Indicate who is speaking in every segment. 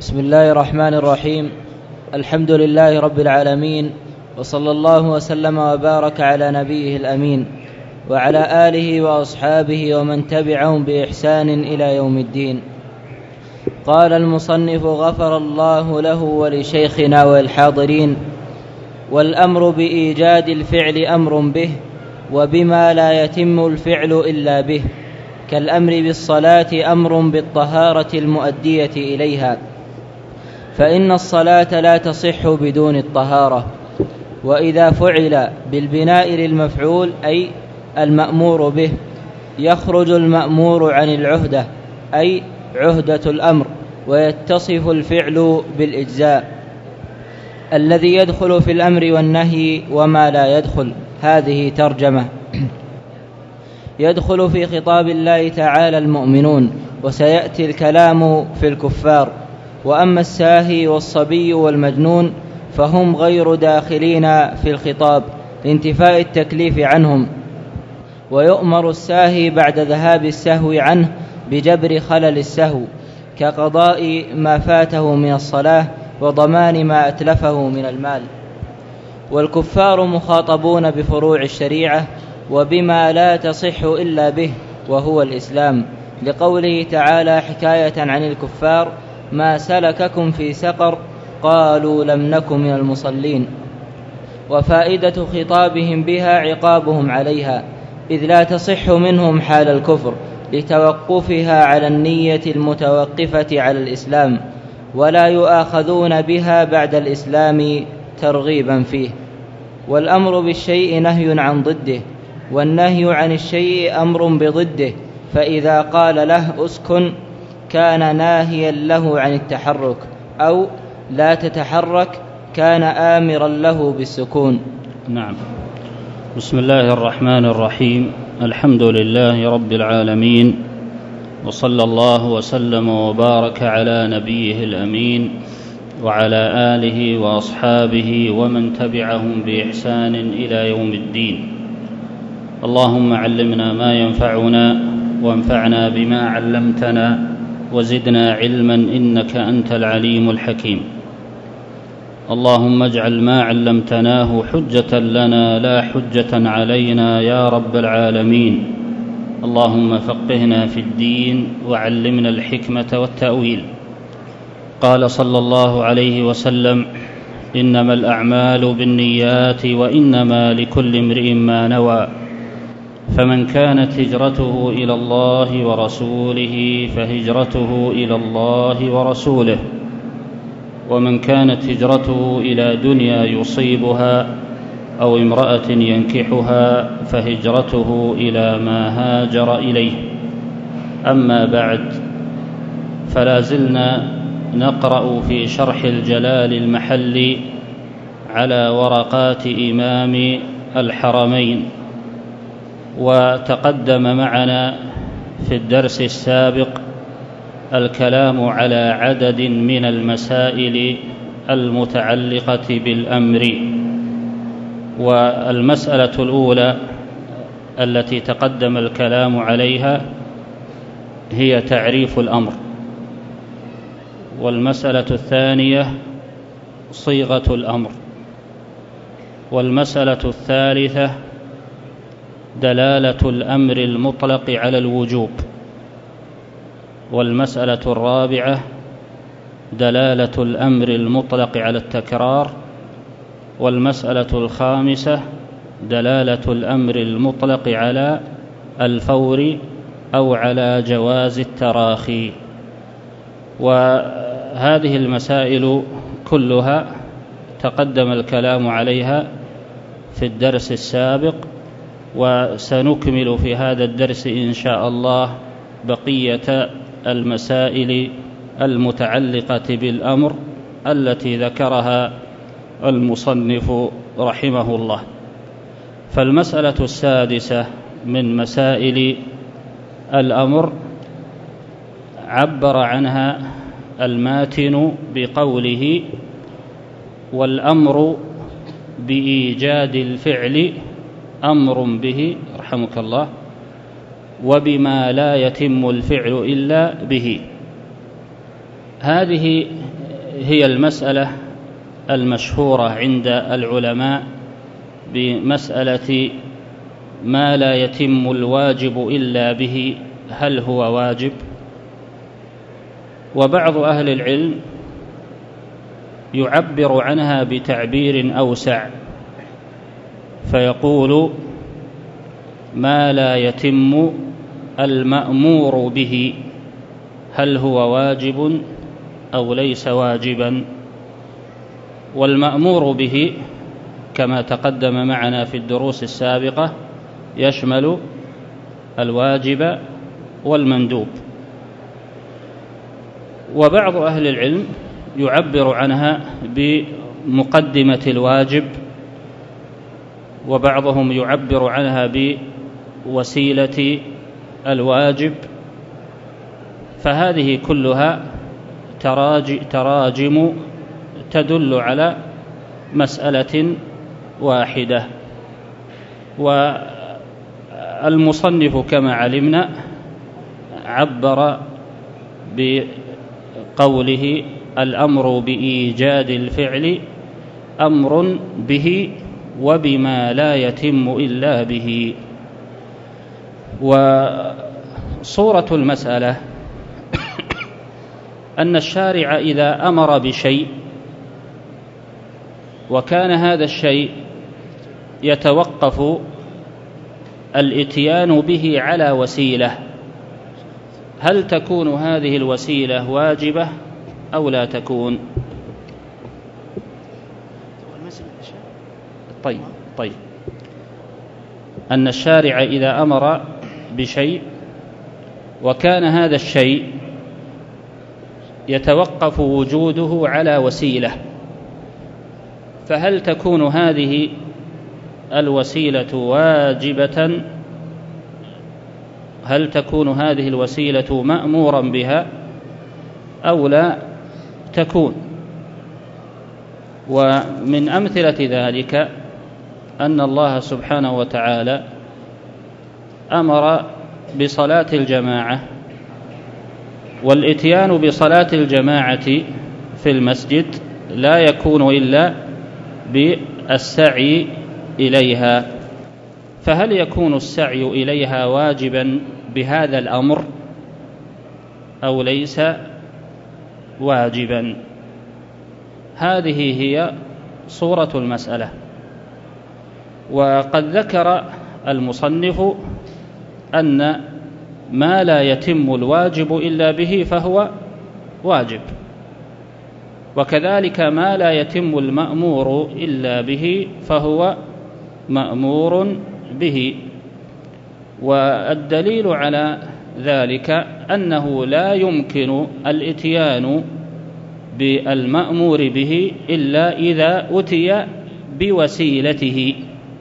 Speaker 1: بسم الله الرحمن الرحيم. الحمد لله رب العالمين، وصلى الله وسلم وبارك على نبيه الأمين وعلى آله وأصحابه ومن تبعهم بإحسان إلى يوم الدين. قال المصنف غفر الله له ولشيخنا والحاضرين: والأمر بإيجاد الفعل أمر به، وبما لا يتم الفعل إلا به، كالأمر بالصلاة أمر بالطهارة المؤدية إليها، فإن الصلاة لا تصح بدون الطهارة. وإذا فعل بالبناء للمفعول أي المأمور به، يخرج المأمور عن العهدة أي عهدة الأمر، ويتصف الفعل بالإجزاء الذي يدخل في الأمر والنهي وما لا يدخل. هذه ترجمة. يدخل في خطاب الله تعالى المؤمنون، وسيأتي الكلام في الكفار. وأما الساهي والصبي والمجنون فهم غير داخلين في الخطاب لانتفاء التكليف عنهم، ويؤمر الساهي بعد ذهاب السهو عنه بجبر خلل السهو، كقضاء ما فاته من الصلاة وضمان ما أتلفه من المال. والكفار مخاطبون بفروع الشريعة وبما لا تصح إلا به، وهو الإسلام، لقوله تعالى حكاية عن الكفار: ما سلككم في سقر؟ قالوا لم نكن من المصلين. وفائدة خطابهم بها عقابهم عليها، إذ لا تصح منهم حال الكفر لتوقفها على النية المتوقفة على الإسلام، ولا يؤاخذون بها بعد الإسلام ترغيبا فيه. والأمر بالشيء نهي عن ضده، والنهي عن الشيء أمر بضده، فإذا قال له أسكن كان ناهيا له عن التحرك، أو لا تتحرك كان آمرا له بالسكون.
Speaker 2: نعم. بسم الله الرحمن الرحيم. الحمد لله رب العالمين، وصلى الله وسلم وبارك على نبيه الأمين وعلى آله وأصحابه ومن تبعهم بإحسان إلى يوم الدين. اللهم علمنا ما ينفعنا، وانفعنا بما علمتنا، وزدنا علما إنك أنت العليم الحكيم. اللهم اجعل ما علمتناه حجة لنا لا حجة علينا يا رب العالمين. اللهم فقهنا في الدين وعلمنا الحكمة والتأويل. قال صلى الله عليه وسلم: إنما الأعمال بالنيات، وإنما لكل امرئ ما نوى، فمن كانت هجرته إلى الله ورسوله فهجرته إلى الله ورسوله، ومن كانت هجرته إلى دنيا يصيبها أو امرأة ينكحها فهجرته إلى ما هاجر إليه. أما بعد، فلا زلنا نقرأ في شرح الجلال المحلي على ورقات إمام الحرمين، وتقدم معنا في الدرس السابق الكلام على عدد من المسائل المتعلقة بالأمر. والمسألة الأولى التي تقدم الكلام عليها هي تعريف الأمر، والمسألة الثانية صيغة الأمر، والمسألة الثالثة دلالة الأمر المطلق على الوجوب، والمسألة الرابعة دلالة الأمر المطلق على التكرار، والمسألة الخامسة دلالة الأمر المطلق على الفور أو على جواز التراخي. وهذه المسائل كلها تقدم الكلام عليها في الدرس السابق، وسنكمل في هذا الدرس إن شاء الله بقية المسائل المتعلقة بالأمر التي ذكرها المصنف رحمه الله. فالمسألة السادسة من مسائل الأمر عبر عنها الماتن بقوله: والأمر بإيجاد الفعل أمر به، رحمك الله، وبما لا يتم الفعل إلا به. هذه هي المسألة المشهورة عند العلماء بمسألة ما لا يتم الواجب إلا به، هل هو واجب؟ وبعض أهل العلم يعبر عنها بتعبير أوسع فيقول ما لا يتم المأمور به، هل هو واجب أو ليس واجبا؟ والمأمور به كما تقدم معنا في الدروس السابقة يشمل الواجب والمندوب. وبعض أهل العلم يعبر عنها بمقدمة الواجب، وبعضهم يعبر عنها بوسيلة الواجب، فهذه كلها تراجم تدل على مسألة واحدة. والمصنف كما علمنا عبر بقوله الأمر بإيجاد الفعل أمر به وبما لا يتم إلا به. وصورة المسألة أن الشارع إذا أمر بشيء وكان هذا الشيء يتوقف الإتيان به على وسيلة، هل تكون هذه الوسيلة واجبة أو لا تكون؟ طيب أن الشارع إذا أمر بشيء وكان هذا الشيء يتوقف وجوده على وسيلة، فهل تكون هذه الوسيلة واجبة؟ هل تكون هذه الوسيلة مأمورا بها أو لا تكون؟ ومن أمثلة ذلك أن الله سبحانه وتعالى أمر بصلاة الجماعة، والإتيان بصلاة الجماعة في المسجد لا يكون إلا بالسعي إليها، فهل يكون السعي إليها واجبا بهذا الأمر أو ليس واجبا؟ هذه هي صورة المسألة. وقد ذكر المصنف أن ما لا يتم الواجب إلا به فهو واجب، وكذلك ما لا يتم المأمور إلا به فهو مأمور به. والدليل على ذلك أنه لا يمكن الإتيان بالمأمور به إلا إذا أتي بوسيلته،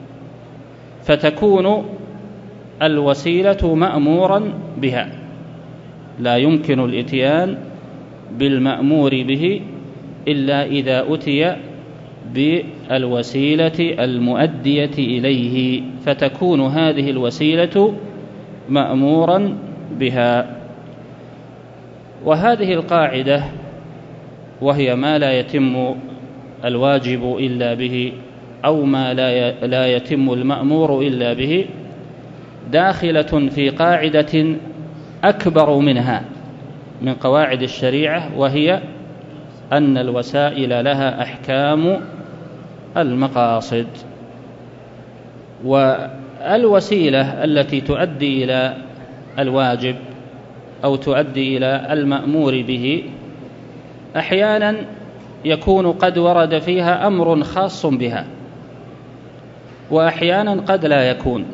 Speaker 2: فتكون الوسيلة مأمورا بها. لا يمكن الإتيان بالمأمور به إلا إذا أتي بالوسيلة المؤدية إليه، فتكون هذه الوسيلة مأمورا بها. وهذه القاعدة وهي ما لا يتم الواجب إلا به أو ما لا يتم المأمور إلا به داخلة في قاعدة أكبر منها من قواعد الشريعة، وهي أن الوسائل لها أحكام المقاصد. والوسيلة التي تؤدي إلى الواجب أو تؤدي إلى المأمور به أحيانا يكون قد ورد فيها أمر خاص بها، وأحيانا قد لا يكون.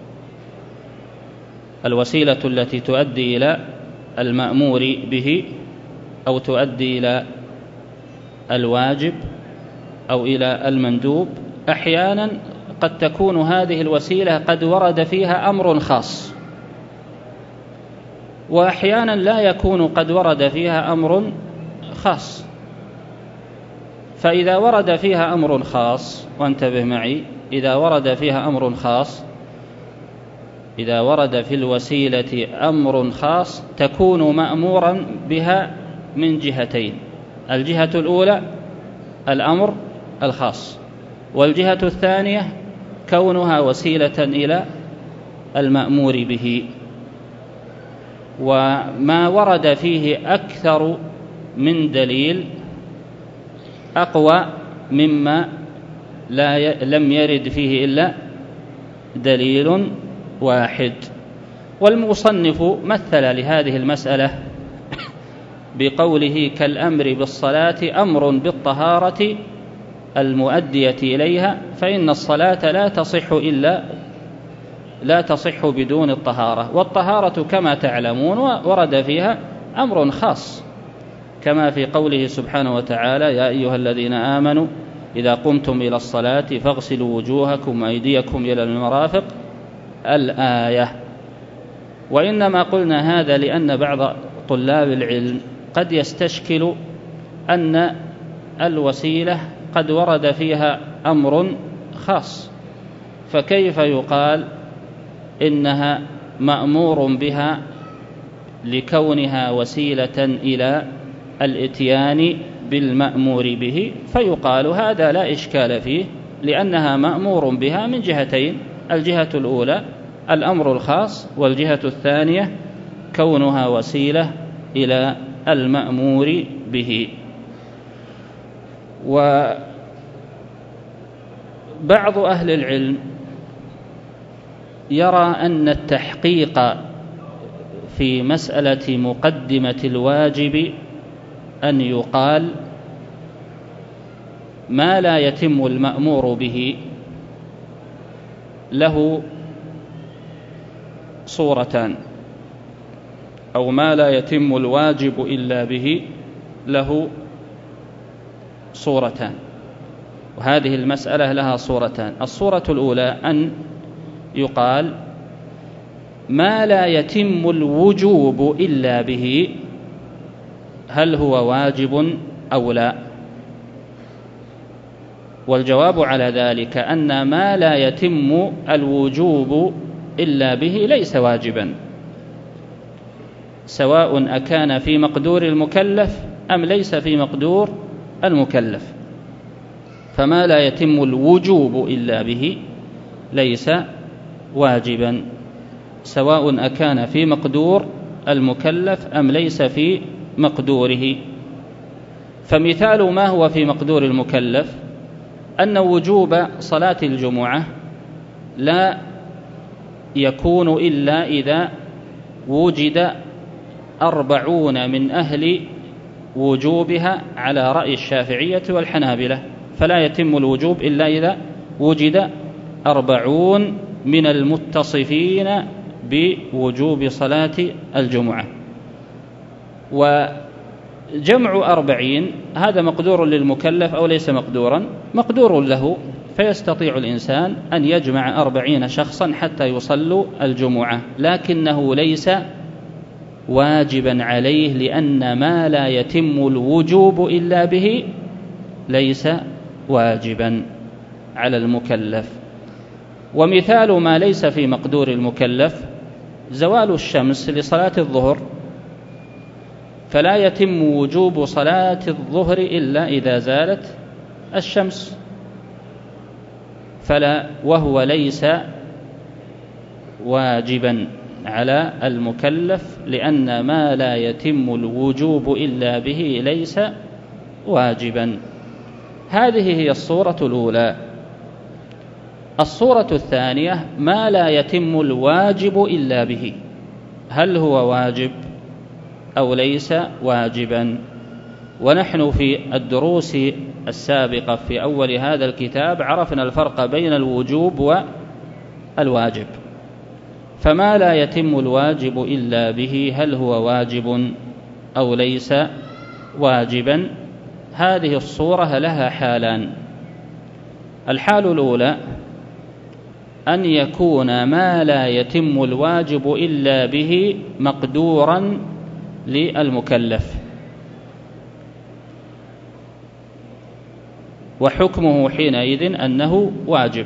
Speaker 2: الوسيلة التي تؤدي إلى المأمور به أو تؤدي إلى الواجب أو إلى المندوب أحيانا قد تكون هذه الوسيلة قد ورد فيها أمر خاص، وأحيانا لا يكون قد ورد فيها أمر خاص. فإذا ورد فيها أمر خاص، وانتبه معي، إذا ورد فيها أمر خاص، إذا ورد في الوسيلة أمر خاص تكون مأمورا بها من جهتين. الجهة الأولى الأمر الخاص، والجهة الثانية كونها وسيلة إلى المأمور به. وما ورد فيه أكثر من دليل أقوى مما لم يرد فيه إلا دليل واحد. والمصنف مثل لهذه المسألة بقوله كالأمر بالصلاة أمر بالطهارة المؤدية إليها، فإن الصلاة لا تصح بدون الطهارة، والطهارة كما تعلمون ورد فيها أمر خاص كما في قوله سبحانه وتعالى يا أيها الذين آمنوا إذا قمتم إلى الصلاة فاغسلوا وجوهكم وأيديكم إلى المرافق الآية. وإنما قلنا هذا لأن بعض طلاب العلم قد يستشكل أن الوسيلة قد ورد فيها أمر خاص، فكيف يقال إنها مأمور بها لكونها وسيلة إلى الإتيان بالمأمور به؟ فيقال هذا لا إشكال فيه، لأنها مأمور بها من جهتين: الجهة الأولى الأمر الخاص، والجهة الثانية كونها وسيلة إلى المأمور به. وبعض أهل العلم يرى أن التحقيق في مسألة مقدمة الواجب أن يقال ما لا يتم المأمور به له صورتان، أو ما لا يتم الواجب إلا به له صورتان. وهذه المسألة لها صورتان: الصورة الأولى أن يقال ما لا يتم الوجوب إلا به هل هو واجب أو لا؟ والجواب على ذلك أن ما لا يتم الوجوب إلا به ليس واجبا، سواء أكان في مقدور المكلف أم ليس في مقدور المكلف. فما لا يتم الوجوب إلا به ليس واجبا، سواء أكان في مقدور المكلف أم ليس في مقدوره. فمثال ما هو في مقدور المكلف أن وجوب صلاة الجمعة لا يكون إلا إذا وجد 40 من أهل وجوبها على رأي الشافعية والحنابلة، فلا يتم الوجوب إلا إذا وجد 40 من المتصفين بوجوب صلاة الجمعة. وجمع 40 هذا مقدور للمكلف أو ليس مقدورا؟ مقدور له، فيستطيع الإنسان أن يجمع 40 شخصا حتى يصلوا الجمعة، لكنه ليس واجبا عليه، لأن ما لا يتم الوجوب إلا به ليس واجبا على المكلف. ومثال ما ليس في مقدور المكلف زوال الشمس لصلاة الظهر، فلا يتم وجوب صلاة الظهر إلا إذا زالت الشمس، وهو ليس واجبا على المكلف، لأن ما لا يتم الوجوب إلا به ليس واجبا. هذه هي الصورة الأولى. الصورة الثانية ما لا يتم الواجب إلا به، هل هو واجب أو ليس واجبا؟ ونحن في الدروس السابقة في أول هذا الكتاب عرفنا الفرق بين الوجوب والواجب. فما لا يتم الواجب إلا به هل هو واجب أو ليس واجبا؟ هذه الصورة لها حالان: الحال الأولى أن يكون ما لا يتم الواجب إلا به مقدورا للمكلف، وحكمه حينئذ أنه واجب.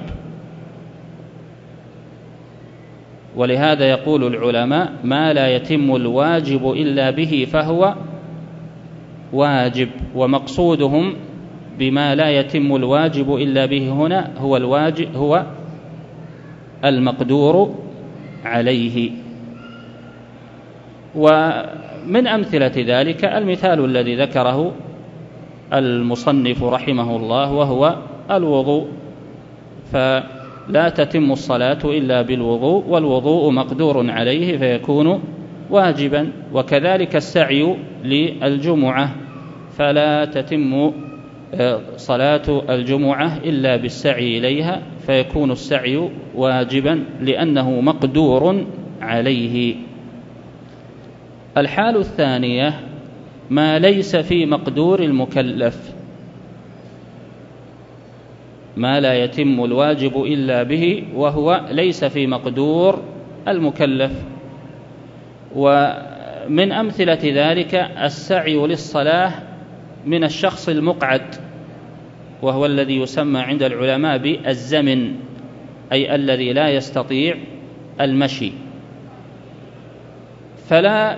Speaker 2: ولهذا يقول العلماء ما لا يتم الواجب إلا به فهو واجب، ومقصودهم بما لا يتم الواجب إلا به هنا هو المقدور عليه. ومن أمثلة ذلك المثال الذي ذكره المصنف رحمه الله وهو الوضوء، فلا تتم الصلاة إلا بالوضوء، والوضوء مقدور عليه فيكون واجبا. وكذلك السعي للجمعة، فلا تتم صلاة الجمعة إلا بالسعي إليها فيكون السعي واجبا لأنه مقدور عليه. الحال الثانية ما ليس في مقدور المكلف، ما لا يتم الواجب إلا به وهو ليس في مقدور المكلف. ومن أمثلة ذلك السعي للصلاة من الشخص المقعد، وهو الذي يسمى عند العلماء بالزمن، أي الذي لا يستطيع المشي، فلا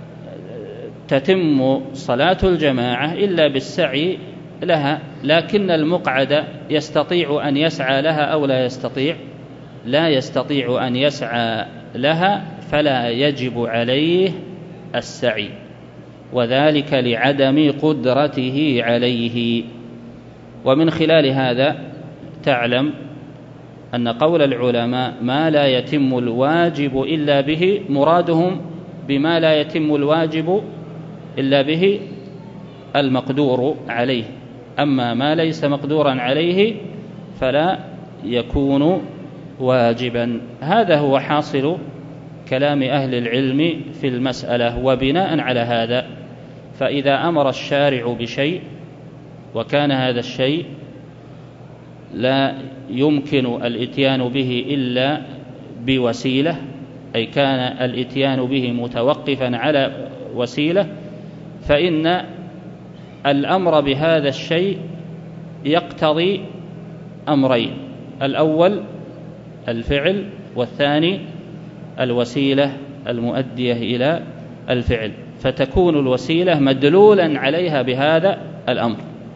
Speaker 2: تتم صلاة الجماعة إلا بالسعي لها. لكن المقعد يستطيع أن يسعى لها أو لا يستطيع؟ لا يستطيع أن يسعى لها، فلا يجب عليه السعي، وذلك لعدم قدرته عليه. ومن خلال هذا تعلم أن قول العلماء ما لا يتم الواجب إلا به مرادهم بما لا يتم الواجب إلا به المقدور عليه، أما ما ليس مقدورا عليه فلا يكون واجبا. هذا هو حاصل كلام أهل العلم في المسألة. وبناء على هذا فإذا أمر الشارع بشيء وكان هذا الشيء لا يمكن الإتيان به إلا بوسيلة، أي كان الإتيان به متوقفا على وسيلة، فإن الأمر بهذا الشيء يقتضي أمرين: الأول الفعل، والثاني الوسيلة المؤدية إلى الفعل. فتكون الوسيلة مدلولا عليها بهذا الأمر،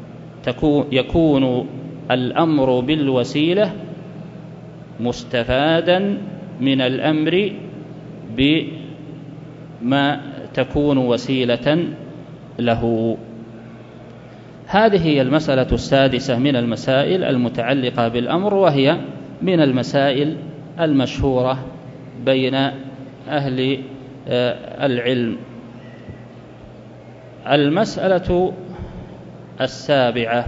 Speaker 2: يكون الأمر بالوسيلة مستفادا من الأمر بما تكون وسيلة له. هذه هي المسألة السادسة من المسائل المتعلقة بالأمر، وهي من المسائل المشهورة بين أهل العلم. المسألة السابعة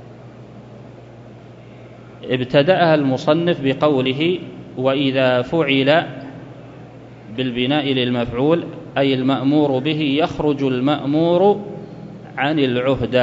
Speaker 2: ابتدأها المصنف بقوله: وإذا فعل بالبناء للمفعول أي المأمور به يخرج المأمور عن العهدة.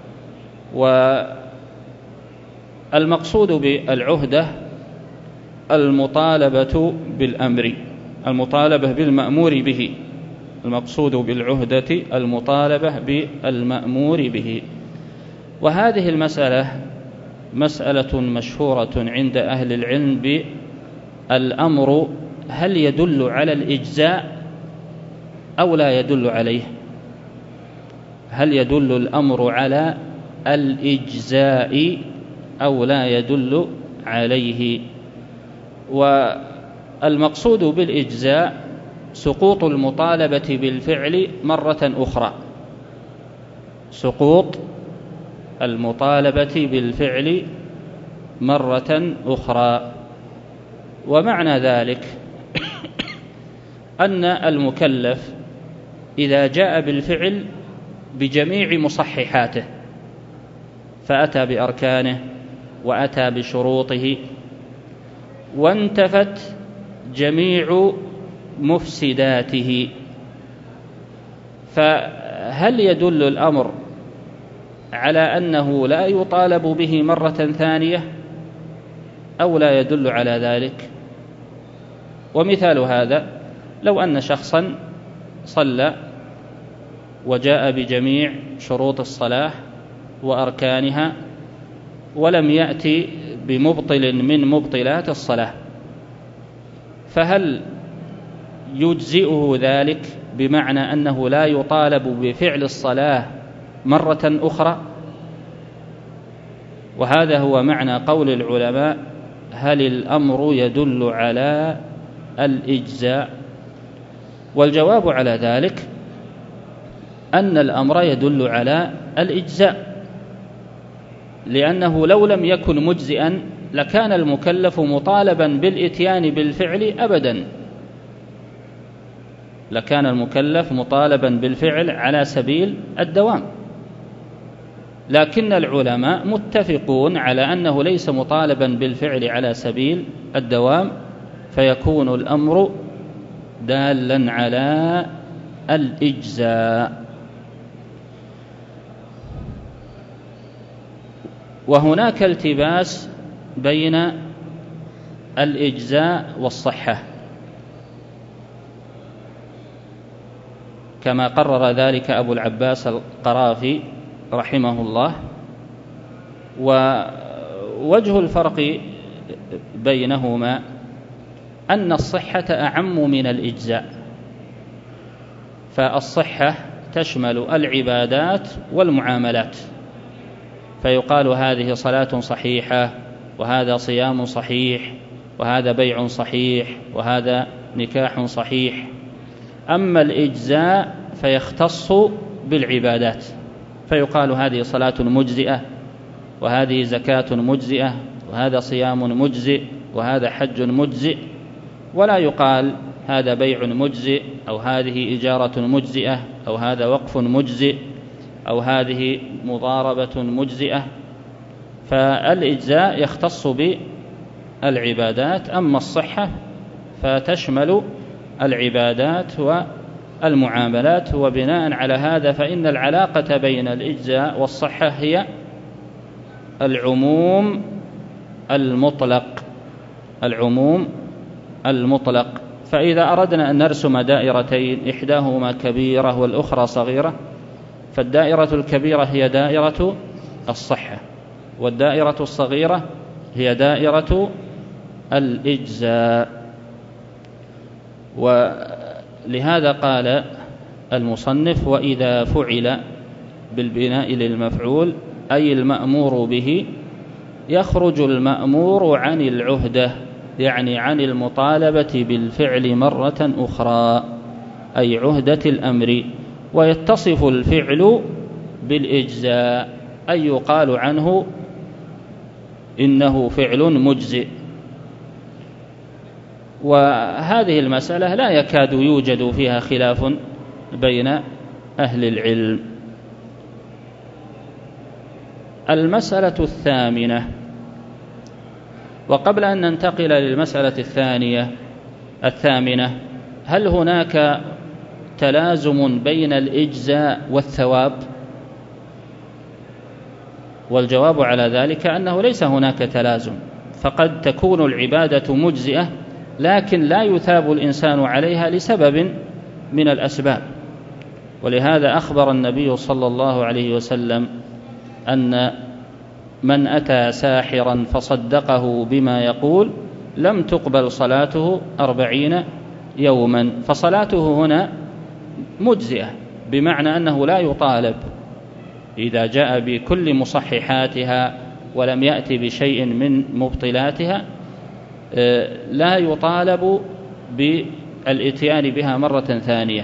Speaker 2: والمقصود بالعهدة المطالبة بالأمر، المطالبة بالمأمور به. المقصود بالعهدة المطالبة بالمأمور به. وهذه المسألة مسألة مشهورة عند أهل العلم بالأمر هل يدل على الإجزاء أو لا يدل عليه؟ هل يدل الأمر على الإجزاء أو لا يدل عليه؟ والمقصود بالإجزاء سقوط المطالبة بالفعل مرة أخرى، سقوط المطالبة بالفعل مرة أخرى. ومعنى ذلك أن المكلف إذا جاء بالفعل بجميع مصححاته، فأتى بأركانه وأتى بشروطه وانتفت جميع مفسداته، فهل يدل الأمر على أنه لا يطالب به مرة ثانية أو لا يدل على ذلك؟ ومثال هذا لو أن شخصا صلى وجاء بجميع شروط الصلاة وأركانها ولم يأتي بمبطل من مبطلات الصلاة، فهل يجزئه ذلك بمعنى أنه لا يطالب بفعل الصلاة مرة أخرى. وهذا هو معنى قول العلماء: هل الأمر يدل على الإجزاء؟ والجواب على ذلك أن الأمر يدل على الإجزاء، لأنه لو لم يكن مجزئا لكان المكلف مطالبا بالإتيان بالفعل أبدا، لكان المكلف مطالبا بالفعل على سبيل الدوام. لكن العلماء متفقون على أنه ليس مطالبا بالفعل على سبيل الدوام، فيكون الأمر دالا على الإجزاء. وهناك التباس بين الإجزاء والصحة، كما قرر ذلك أبو العباس القرافي رحمه الله. ووجه الفرق بينهما أن الصحة أعم من الإجزاء، فالصحة تشمل العبادات والمعاملات، فيقال هذه صلاة صحيحة، وهذا صيام صحيح، وهذا بيع صحيح، وهذا نكاح صحيح. أما الإجزاء فيختص بالعبادات، فيقال هذه صلاة مجزئة، وهذه زكاة مجزئة، وهذا صيام مجزئ، وهذا حج مجزئ، ولا يقال هذا بيع مجزئ، أو هذه إجارة مجزئة، أو هذا وقف مجزئ، أو هذه مضاربة مجزئة. فالإجزاء يختص بالعبادات، أما الصحة فتشمل العبادات والمعاملات. وبناء على هذا فإن العلاقة بين الإجزاء والصحة هي العموم المطلق، العموم المطلق. فإذا أردنا أن نرسم دائرتين إحداهما كبيرة والأخرى صغيرة، فالدائرة الكبيرة هي دائرة الصحة، والدائرة الصغيرة هي دائرة الإجزاء. ولهذا قال المصنف: وإذا فعل بالبناء للمفعول أي المأمور به، يخرج المأمور عن العهدة، يعني عن المطالبة بالفعل مرة أخرى، أي عهدة الأمر، ويتصف الفعل بالإجزاء، أي يقال عنه إنه فعل مجزئ. وهذه المسألة لا يكاد يوجد فيها خلاف بين أهل العلم. المسألة الثامنة. وقبل أن ننتقل للمسألة الثامنة، هل هناك تلازم بين الإجزاء والثواب؟ والجواب على ذلك أنه ليس هناك تلازم، فقد تكون العبادة مجزئة لكن لا يثاب الإنسان عليها لسبب من الأسباب. ولهذا أخبر النبي صلى الله عليه وسلم أن من أتى ساحرا فصدقه بما يقول لم تقبل صلاته 40 يوما. فصلاته هنا مجزئة، بمعنى أنه لا يطالب إذا جاء بكل مصححاتها ولم يأتي بشيء من مبطلاتها، لا يطالب بالإتيان بها مرة ثانية،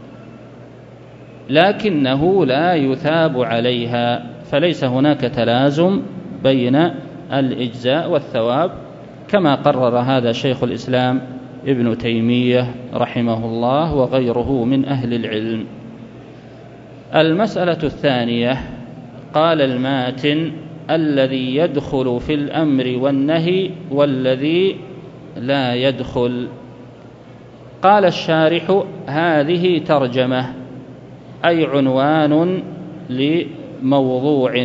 Speaker 2: لكنه لا يثاب عليها. فليس هناك تلازم بين الإجزاء والثواب، كما قرر هذا شيخ الإسلام ابن تيمية رحمه الله وغيره من أهل العلم. المسألة الثانية. قال الماتن: الذي يدخل في الأمر والنهي والذي لا يدخل. قال الشارح: هذه ترجمة، أي عنوان لموضوع،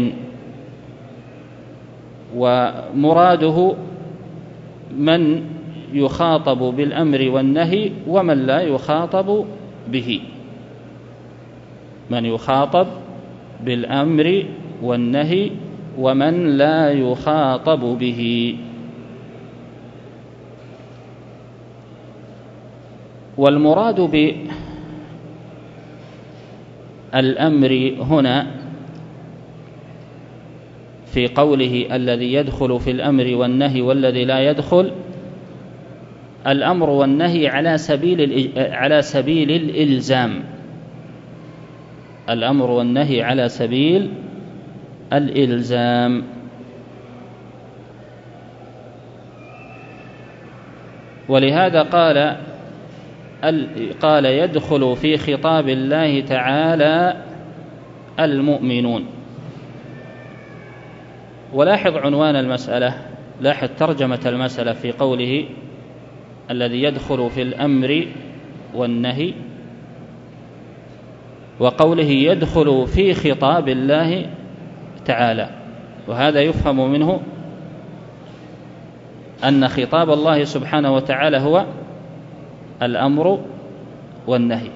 Speaker 2: ومراده من يخاطب بالأمر والنهي ومن لا يخاطب به، من يخاطب بالأمر والنهي ومن لا يخاطب به. والمراد بالأمر هنا في قوله الذي يدخل في الأمر والنهي والذي لا يدخل، الأمر والنهي على سبيل الإلزام، الأمر والنهي على سبيل الإلزام. ولهذا قال يدخل في خطاب الله تعالى المؤمنون. ولاحظ عنوان المسألة، لاحظ ترجمة المسألة في قوله الذي يدخل في الأمر والنهي، وقوله يدخل في خطاب الله تعالى. وهذا يفهم منه أن خطاب الله سبحانه وتعالى هو الأمر والنهي،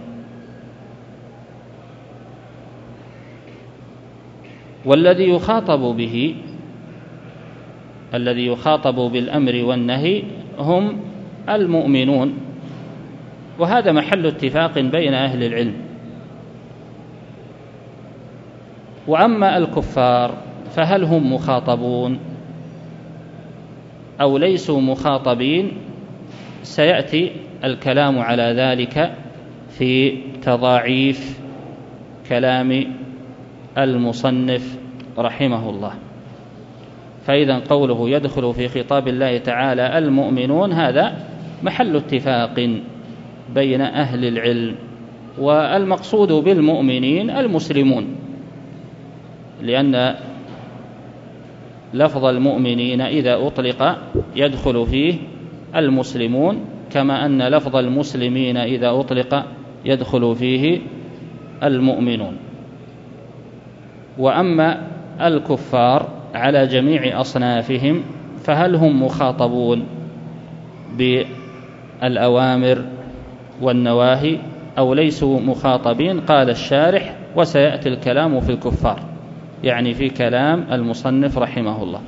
Speaker 2: والذي يخاطب بالأمر والنهي هم المؤمنون، وهذا محل اتفاق بين أهل العلم. وأما الكفار فهل هم مخاطبون أو ليسوا مخاطبين؟ سيأتي الكلام على ذلك في تضاعيف كلام المصنف رحمه الله. فإذا قوله يدخل في خطاب الله تعالى المؤمنون هذا محل اتفاق بين أهل العلم، والمقصود بالمؤمنين المسلمون، لأن لفظ المؤمنين إذا أطلق يدخل فيه المسلمون، كما أن لفظ المسلمين إذا أطلق يدخل فيه المؤمنون. وأما الكفار على جميع أصنافهم فهل هم مخاطبون بالأوامر والنواهي أو ليسوا مخاطبين؟ قال الشارح وسيأتي الكلام في الكفار، يعني في كلام المصنف رحمه الله.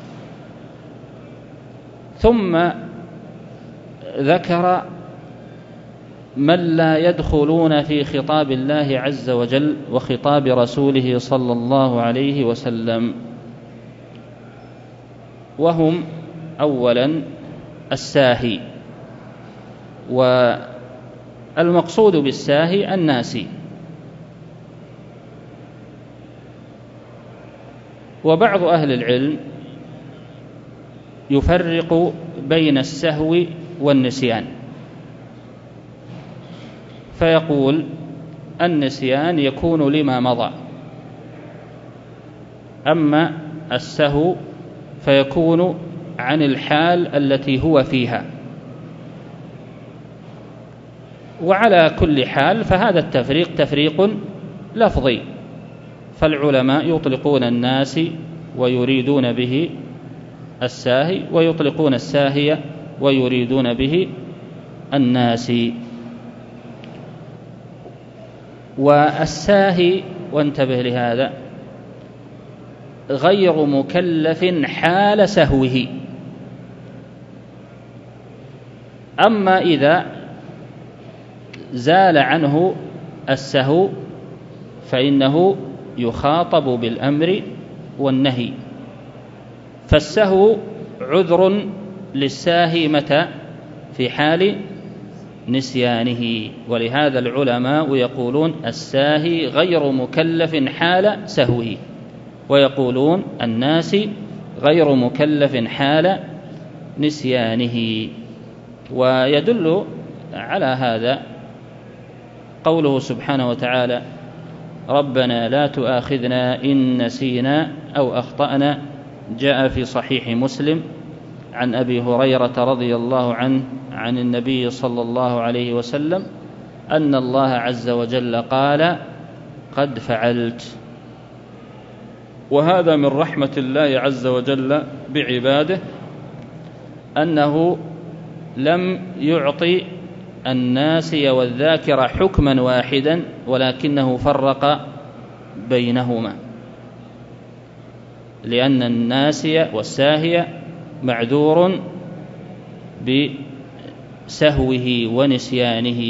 Speaker 2: ثم ذكر من لا يدخلون في خطاب الله عز وجل وخطاب رسوله صلى الله عليه وسلم، وهم أولا الساهي، والمقصود بالساهي الناسي. وبعض أهل العلم يفرق بين السهو والنسيان، فيقول النسيان يكون لما مضى، أما السهو فيكون عن الحال التي هو فيها. وعلى كل حال فهذا التفريق تفريق لفظي، فالعلماء يطلقون الناس ويريدون به الساهي، ويطلقون الساهي ويريدون به الناس. والساهي، وانتبه لهذا، غير مكلف حال سهوه. أما إذا زال عنه السهو فإنه يخاطب بالأمر والنهي. فالسهو عذر للساهي متى؟ في حال نسيانه. ولهذا العلماء يقولون الساهي غير مكلف حال سهوه، ويقولون الناسي غير مكلف حال نسيانه. ويدل على هذا قوله سبحانه وتعالى ربنا لا تؤاخذنا إن نسينا أو أخطأنا، جاء في صحيح مسلم عن أبي هريرة رضي الله عنه عن النبي صلى الله عليه وسلم أن الله عز وجل قال قد فعلت. وهذا من رحمة الله عز وجل بعباده أنه لم يعطي الناسي والذاكر حكما واحدا، ولكنه فرق بينهما، لأن الناسي والساهي معذور بسهوه ونسيانه.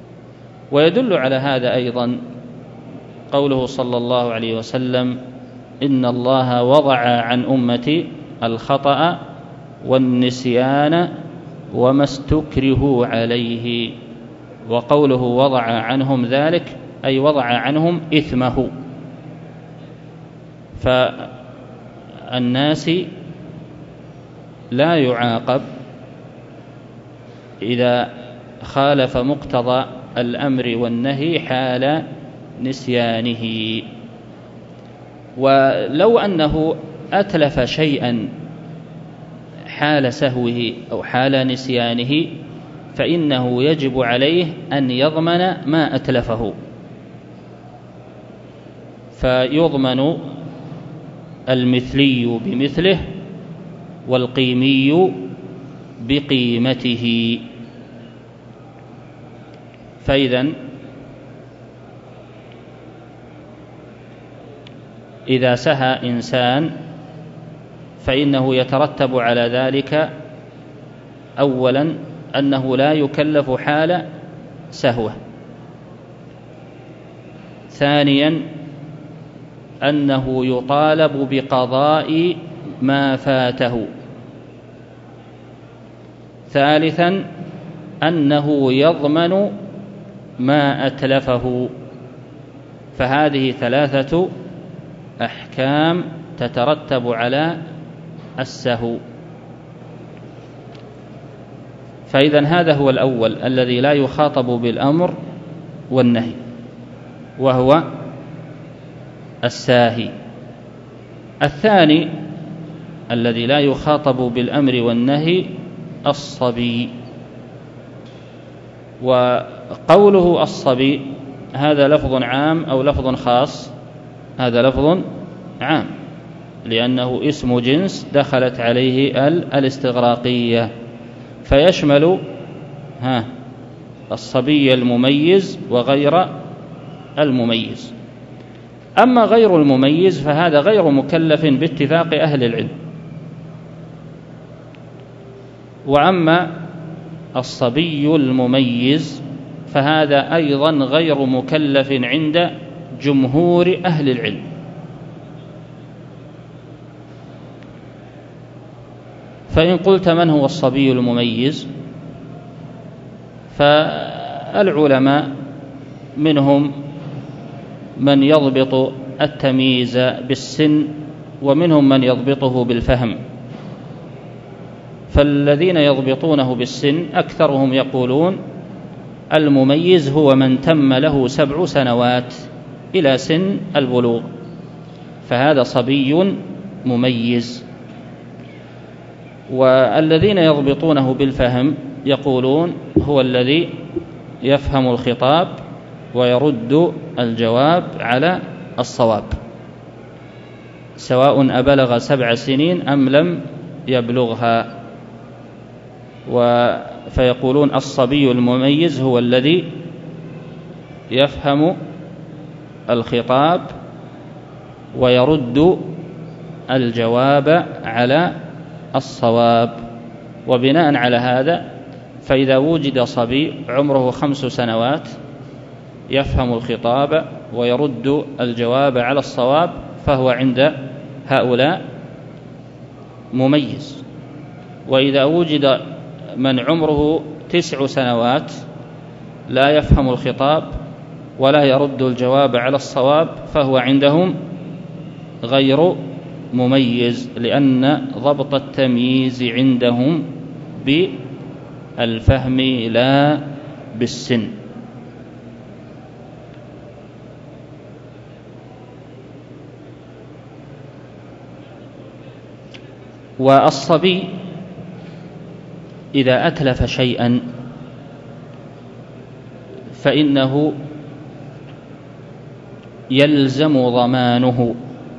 Speaker 2: ويدل على هذا أيضا قوله صلى الله عليه وسلم إن الله وضع عن أمتي الخطأ والنسيان وما استكرهوا عليه. وقوله وضع عنهم ذلك أي وضع عنهم إثمه. فالناس لا يعاقب إذا خالف مقتضى الأمر والنهي حال نسيانه. ولو أنه أتلف شيئا حال سهوه أو حال نسيانه فإنه يجب عليه أن يضمن ما أتلفه، فيضمن المثلي بمثله والقيمي بقيمته. فإذا إذا سهى إنسان فإنه يترتب على ذلك أولا أنه لا يكلف حال سهوه، ثانيا أنه يطالب بقضاء ما فاته، ثالثا أنه يضمن ما أتلفه. فهذه ثلاثة أحكام تترتب على السهو. فإذا هذا هو الأول الذي لا يخاطب بالأمر والنهي، وهو الساهي. الثاني الذي لا يخاطب بالأمر والنهي الصبي. وقوله الصبي هذا لفظ عام أو لفظ خاص؟ هذا لفظ عام، لأنه اسم جنس دخلت عليه الاستغراقية، فيشمل الصبي المميز وغير المميز. أما غير المميز فهذا غير مكلف باتفاق أهل العلم. وأما الصبي المميز فهذا أيضا غير مكلف عند جمهور أهل العلم. فإن قلت من هو الصبي المميز؟ فالعلماء منهم من يضبط التمييز بالسن، ومنهم من يضبطه بالفهم. فالذين يضبطونه بالسن أكثرهم يقولون المميز هو من تم له 7 سنوات إلى سن البلوغ، فهذا صبي مميز. والذين يضبطونه بالفهم يقولون هو الذي يفهم الخطاب ويرد الجواب على الصواب، سواء أبلغ 7 سنين أم لم يبلغها. فيقولون الصبي المميز هو الذي يفهم الخطاب ويرد الجواب على الصواب. وبناء على هذا فإذا وجد صبي عمره 5 سنوات يفهم الخطاب ويرد الجواب على الصواب فهو عند هؤلاء مميز. وإذا وجد من عمره 9 سنوات لا يفهم الخطاب ولا يرد الجواب على الصواب فهو عندهم غير مميز، لأن ضبط التمييز عندهم بالفهم لا بالسن. والصبي إذا أتلف شيئا فإنه يلزم ضمانه،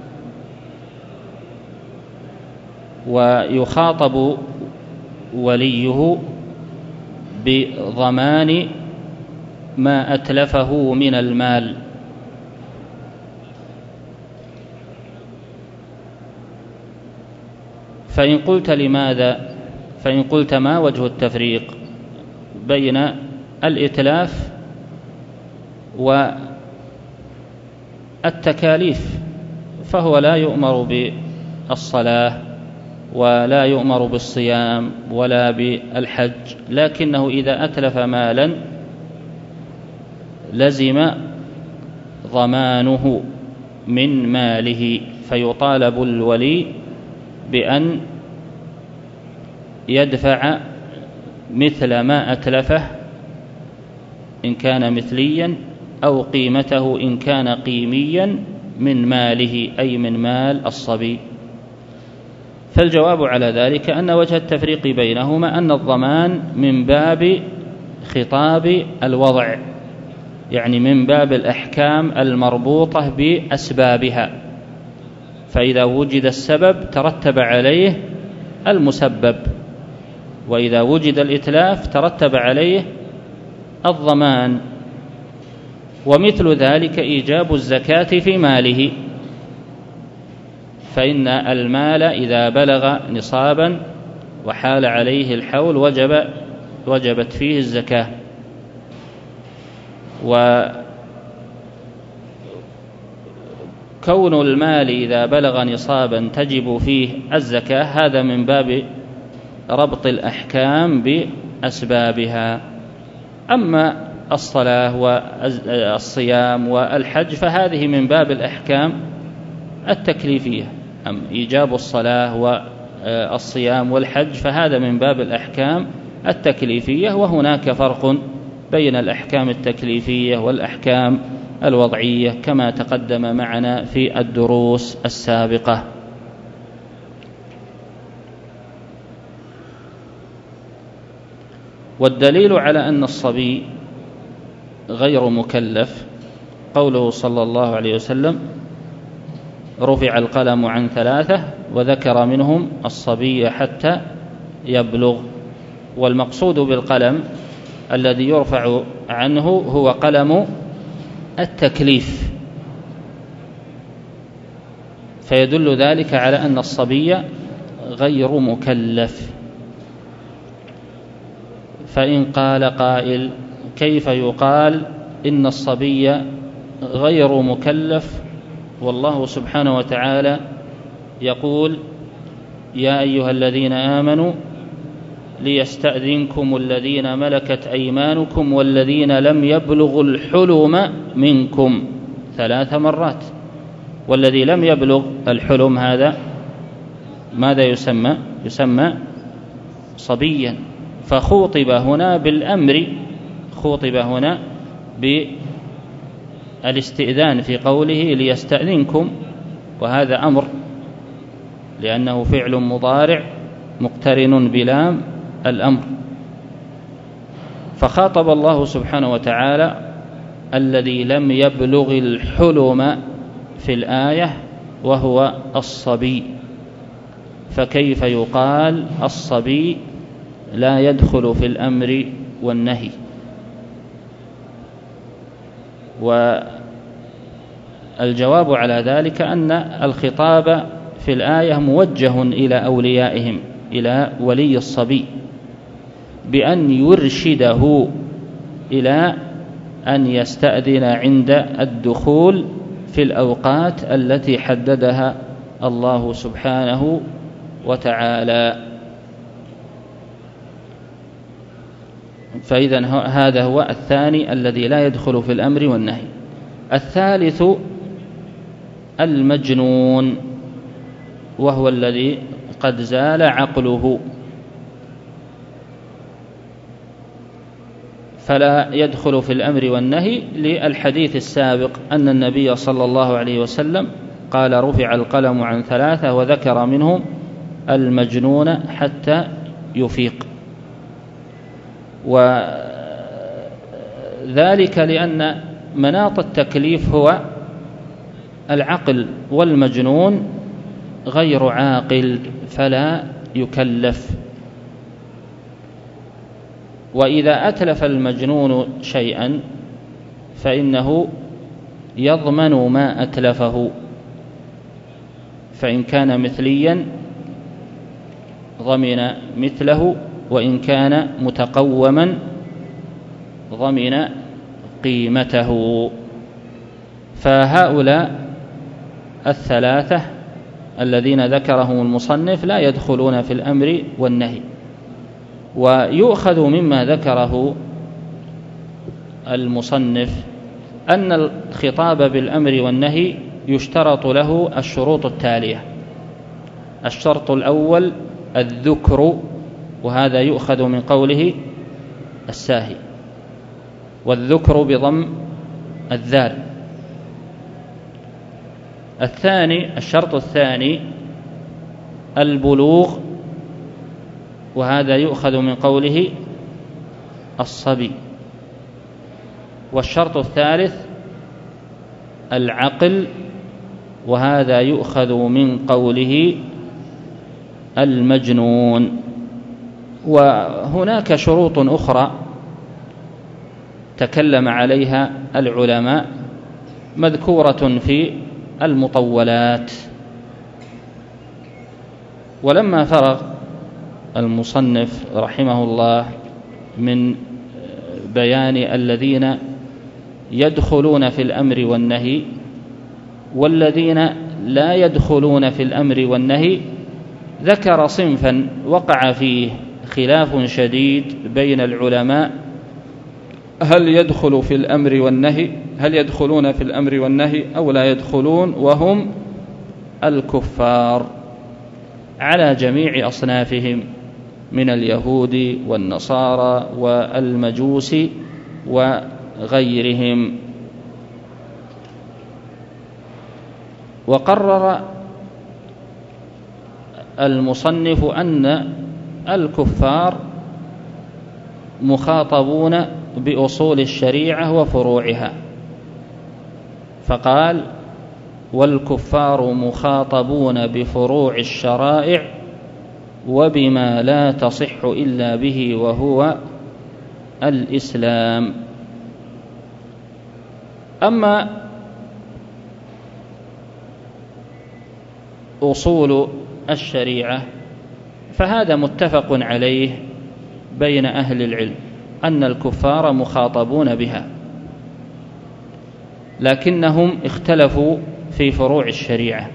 Speaker 2: ويخاطب وليه بضمان ما أتلفه من المال. فإن قلت لماذا؟ فإن قلت ما وجه التفريق بين الإتلاف والتكاليف؟ فهو لا يؤمر بالصلاة ولا يؤمر بالصيام ولا بالحج، لكنه إذا أتلف مالا لزم ضمانه من ماله، فيطالب الولي بأن يدفع مثل ما أتلفه إن كان مثليا، أو قيمته إن كان قيميا من ماله، أي من مال الصبي. فالجواب على ذلك أن وجه التفريق بينهما أن الضمان من باب خطاب الوضع، يعني من باب الأحكام المربوطة بأسبابها، فإذا وجد السبب ترتب عليه المسبب، وإذا وجد الإتلاف ترتب عليه الضمان. ومثل ذلك إيجاب الزكاة في ماله، فإن المال إذا بلغ نصابا وحال عليه الحول وجبت فيه الزكاة. وكون المال إذا بلغ نصابا تجب فيه الزكاة هذا من باب ربط الأحكام بأسبابها. أما الصلاة والصيام والحج فهذه من باب الأحكام التكليفية. أم إيجاب الصلاة والصيام والحج فهذا من باب الأحكام التكليفية، وهناك فرق بين الأحكام التكليفية والأحكام الوضعية كما تقدم معنا في الدروس السابقة. والدليل على أن الصبي غير مكلف قوله صلى الله عليه وسلم: رفع القلم عن 3 وذكر منهم الصبي حتى يبلغ. والمقصود بالقلم الذي يرفع عنه هو قلم التكليف، فيدل ذلك على أن الصبي غير مكلف. فإن قال قائل: كيف يقال إن الصبي غير مكلف والله سبحانه وتعالى يقول: يا أيها الذين آمنوا ليستأذنكم الذين ملكت أيمانكم والذين لم يبلغوا الحلم منكم 3 مرات. والذي لم يبلغ الحلم هذا ماذا يسمى؟ يسمى صبيا. فخوطب هنا بالأمر، خوطب هنا بالاستئذان في قوله ليستأذنكم، وهذا أمر لأنه فعل مضارع مقترن بلام الأمر. فخاطب الله سبحانه وتعالى الذي لم يبلغ الحلم في الآية وهو الصبي، فكيف يقال الصبي لا يدخل في الأمر والنهي؟ والجواب على ذلك أن الخطاب في الآية موجه إلى أوليائهم، إلى ولي الصبي، بأن يرشده إلى أن يستأذن عند الدخول في الأوقات التي حددها الله سبحانه وتعالى. فإذا هذا هو الثاني الذي لا يدخل في الأمر والنهي. الثالث المجنون، وهو الذي قد زال عقله، فلا يدخل في الأمر والنهي للحديث السابق أن النبي صلى الله عليه وسلم قال: رفع القلم عن 3 وذكر منهم المجنون حتى يفيق. وذلك لأن مناط التكليف هو العقل، والمجنون غير عاقل فلا يكلف. وإذا أتلف المجنون شيئا فإنه يضمن ما أتلفه، فإن كان مثليا ضمن مثله، وإن كان متقوما ضمن قيمته. فهؤلاء الثلاثة الذين ذكرهم المصنف لا يدخلون في الأمر والنهي. ويؤخذ مما ذكره المصنف أن الخطاب بالأمر والنهي يشترط له الشروط التالية: الشرط الأول الذكر، وهذا يؤخذ من قوله الساهي، والذكر بضم الذال. الشرط الثاني البلوغ، وهذا يؤخذ من قوله الصبي. والشرط الثالث العقل، وهذا يؤخذ من قوله المجنون. وهناك شروط أخرى تكلم عليها العلماء مذكورة في المطولات. ولما فرغ المصنف رحمه الله من بيان الذين يدخلون في الأمر والنهي والذين لا يدخلون في الأمر والنهي، ذكر صنفا وقع فيه خلاف شديد بين العلماء: هل يدخلون في الأمر والنهي أو لا يدخلون؟ وهم الكفار على جميع أصنافهم من اليهود والنصارى والمجوس وغيرهم. وقرر المصنف أن الكفار مخاطبون بأصول الشريعة وفروعها، فقال: والكفار مخاطبون بفروع الشرائع وبما لا تصح إلا به وهو الإسلام. أما أصول الشريعة فهذا متفق عليه بين أهل العلم أن الكفار مخاطبون بها، لكنهم اختلفوا في فروع الشريعة: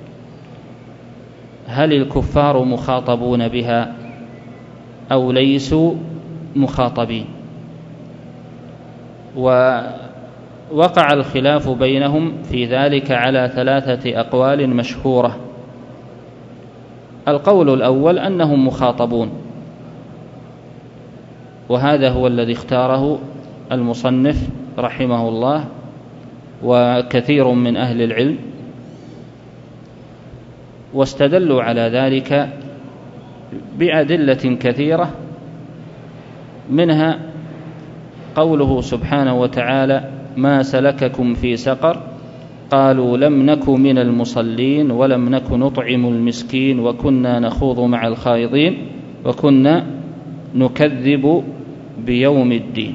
Speaker 2: هل الكفار مخاطبون بها أو ليسوا مخاطبين؟ ووقع الخلاف بينهم في ذلك على 3 أقوال مشهورة. القول الأول أنهم مخاطبون، وهذا هو الذي اختاره المصنف رحمه الله وكثير من أهل العلم، واستدلوا على ذلك بأدلة كثيرة، منها قوله سبحانه وتعالى: ما سلككم في سقر؟ قالوا لم نك من المصلين ولم نك نطعم المسكين وكنا نخوض مع الخائضين وكنا نكذب بيوم الدين.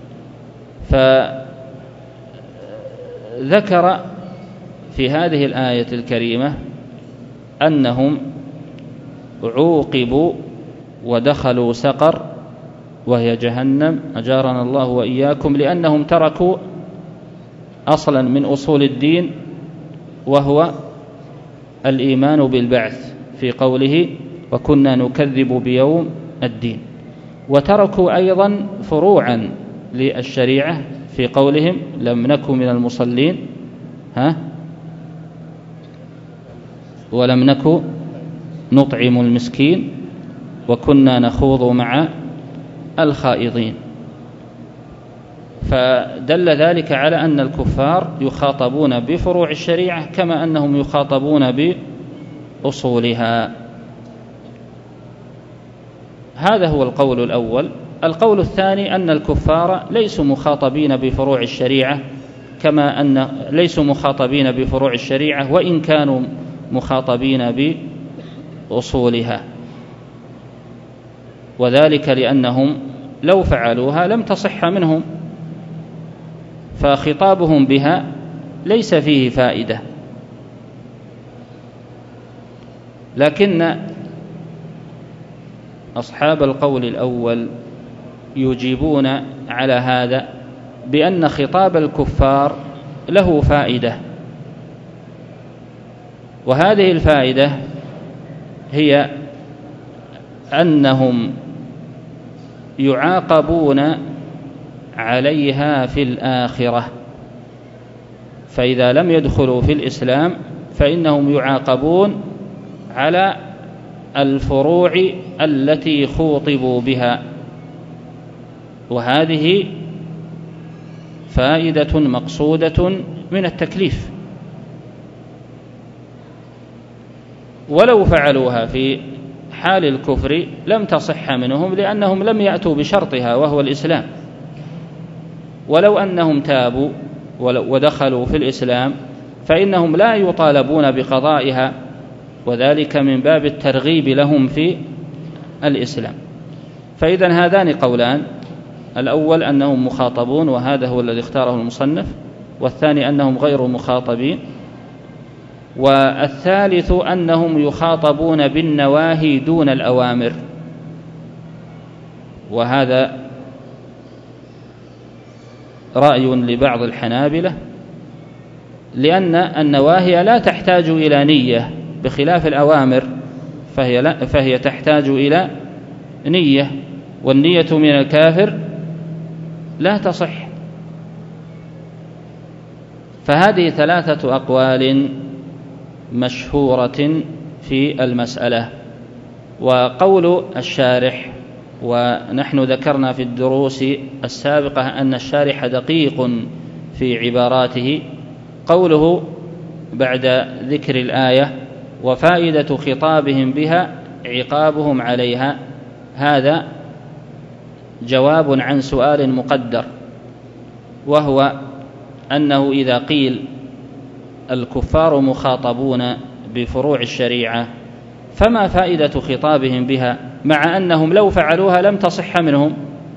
Speaker 2: فذكر في هذه الآية الكريمة أنهم عوقبوا ودخلوا سقر وهي جهنم، أجارنا الله وإياكم، لأنهم تركوا أصلا من أصول الدين وهو الإيمان بالبعث في قوله: وكنا نكذب بيوم الدين. وتركوا أيضا فروعا للشريعة في قولهم: لم نك من المصلين ولم نك نطعم المسكين وكنا نخوض مع الخائضين. فدل ذلك على أن الكفار يخاطبون بفروع الشريعة كما أنهم يخاطبون بأصولها. هذا هو القول الأول. القول الثاني أن الكفار ليسوا مخاطبين بفروع الشريعة كما أن ليسوا مخاطبين بفروع الشريعة وإن كانوا مخاطبين بأصولها، وذلك لأنهم لو فعلوها لم تصح منهم، فخطابهم بها ليس فيه فائدة. لكن أصحاب القول الأول يجيبون على هذا بأن خطاب الكفار له فائدة، وهذه الفائدة هي أنهم يعاقبون عليها في الآخرة، فإذا لم يدخلوا في الإسلام فإنهم يعاقبون على الفروع التي خوطبوا بها، وهذه فائدة مقصودة من التكليف. ولو فعلوها في حال الكفر لم تصح منهم، لأنهم لم يأتوا بشرطها وهو الإسلام. ولو أنهم تابوا ودخلوا في الإسلام فإنهم لا يطالبون بقضائها، وذلك من باب الترغيب لهم في الإسلام. فإذن هذان قولان: الأول أنهم مخاطبون، وهذا هو الذي اختاره المصنف، والثاني أنهم غير مخاطبين، والثالث أنهم يخاطبون بالنواهي دون الأوامر. وهذا رأي لبعض الحنابلة، لأن النواهي لا تحتاج إلى نية بخلاف الأوامر، فهي تحتاج إلى نية، والنية من الكافر لا تصح. فهذه ثلاثة أقوال مشهورة في المسألة. وقول الشارح، ونحن ذكرنا في الدروس السابقة أن الشارح دقيق في عباراته، قوله بعد ذكر الآية: وفائدة خطابهم بها عقابهم عليها، هذا جواب عن سؤال مقدر، وهو أنه إذا قيل الكفار مخاطبون بفروع الشريعة فما فائدة خطابهم بها، مع أنهم لو فعلوها لم تصح منهم؟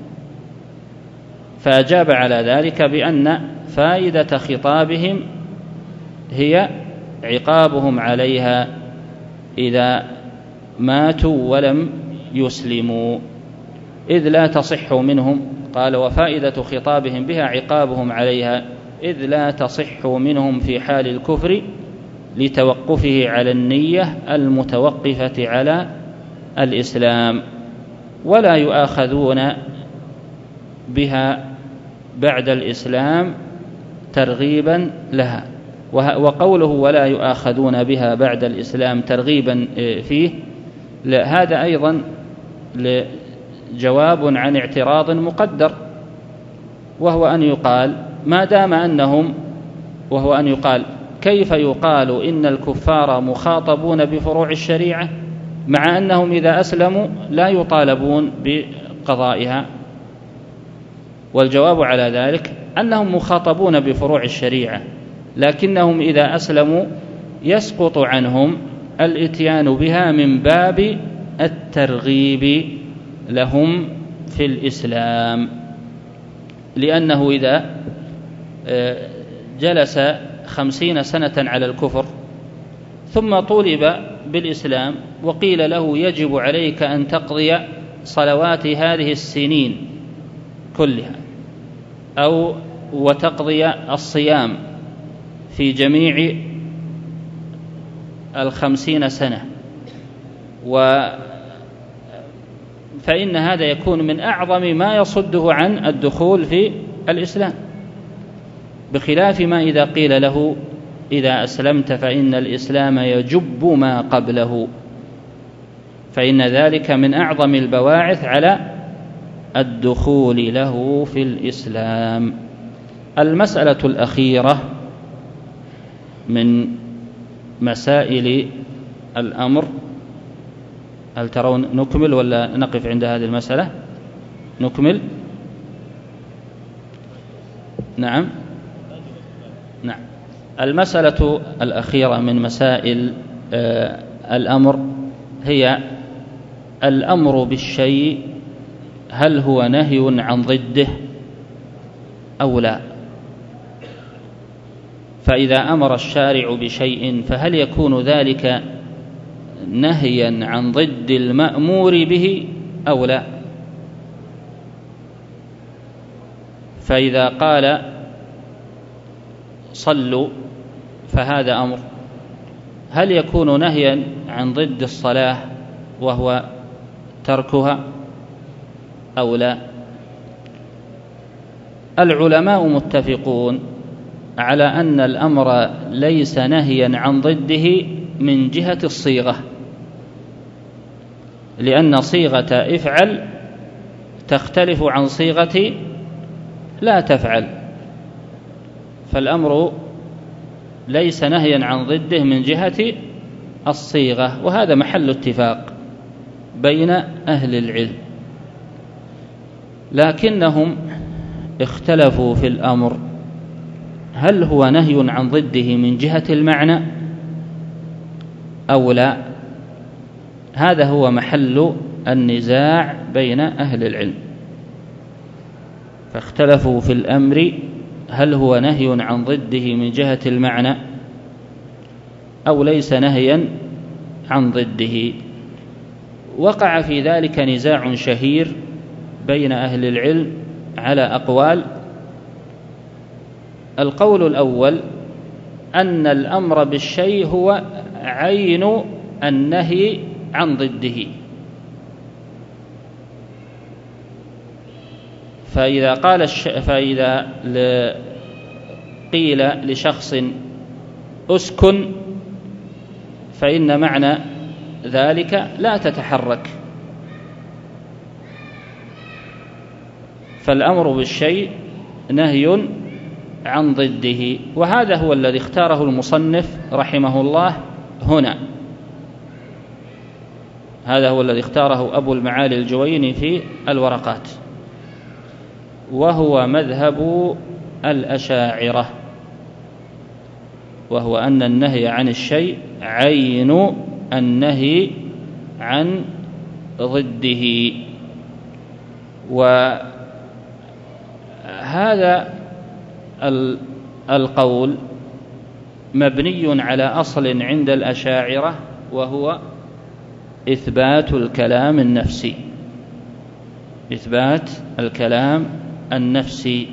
Speaker 2: فأجاب على ذلك بأن فائدة خطابهم هي عقابهم عليها إذا ماتوا ولم يسلموا، إذ لا تصح منهم. قال: وفائدة خطابهم بها عقابهم عليها إذ لا تصح منهم في حال الكفر لتوقفه على النية المتوقفة على الإسلام، ولا يؤاخذون بها بعد الإسلام ترغيبا لها. وقوله ولا يؤاخذون بها بعد الإسلام ترغيبا فيه، هذا أيضا جواب عن اعتراض مقدر، وهو أن يقال ما دام أنهم كيف يقال إن الكفار مخاطبون بفروع الشريعة مع أنهم إذا أسلموا لا يطالبون بقضائها؟ والجواب على ذلك أنهم مخاطبون بفروع الشريعة، لكنهم إذا أسلموا يسقط عنهم الإتيان بها من باب الترغيب لهم في الإسلام، لأنه إذا جلس 50 سنة على الكفر ثم طولب بالإسلام وقيل له يجب عليك أن تقضي صلوات هذه السنين كلها، أو وتقضي الصيام في جميع 50 سنة، فإن هذا يكون من أعظم ما يصده عن الدخول في الإسلام، بخلاف ما إذا قيل له إذا أسلمت فإن الإسلام يجب ما قبله، فإن ذلك من أعظم البواعث على الدخول له في الإسلام. المسألة الأخيرة من مسائل الأمر، هل ترون نكمل ولا نقف عند هذه المسألة؟ نكمل؟ نعم. المسألة الأخيرة من مسائل الأمر هي الأمر بالشيء هل هو نهي عن ضده أو لا؟ فإذا أمر الشارع بشيء فهل يكون ذلك نهيا عن ضد المأمور به أو لا؟ فإذا قال صلوا فهذا أمر، هل يكون نهيا عن ضد الصلاة وهو تركها أو لا؟ العلماء متفقون على أن الأمر ليس نهيا عن ضده من جهة الصيغة، لأن صيغة افعل تختلف عن صيغة لا تفعل، فالأمر ليس نهيا عن ضده من جهة الصيغة، وهذا محل اتفاق بين أهل العلم. لكنهم اختلفوا في الأمر، هل هو نهي عن ضده من جهة المعنى أو لا؟ هذا هو محل النزاع بين أهل العلم، فاختلفوا في الأمر هل هو نهي عن ضده من جهة المعنى أو ليس نهيا عن ضده. وقع في ذلك نزاع شهير بين أهل العلم على أقوال. القول الأول أن الأمر بالشيء هو عين النهي عن ضده، فإذا قيل لشخص أسكن فإن معنى ذلك لا تتحرك، فالأمر بالشيء نهي عن ضده، وهذا هو الذي اختاره المصنف رحمه الله هنا، هذا هو الذي اختاره أبو المعالي الجويني في الورقات، وهو مذهب الأشاعرة، وهو أن النهي عن الشيء عين النهي عن ضده. وهذا القول مبني على أصل عند الأشاعرة، وهو إثبات الكلام النفسي، إثبات الكلام النفسي.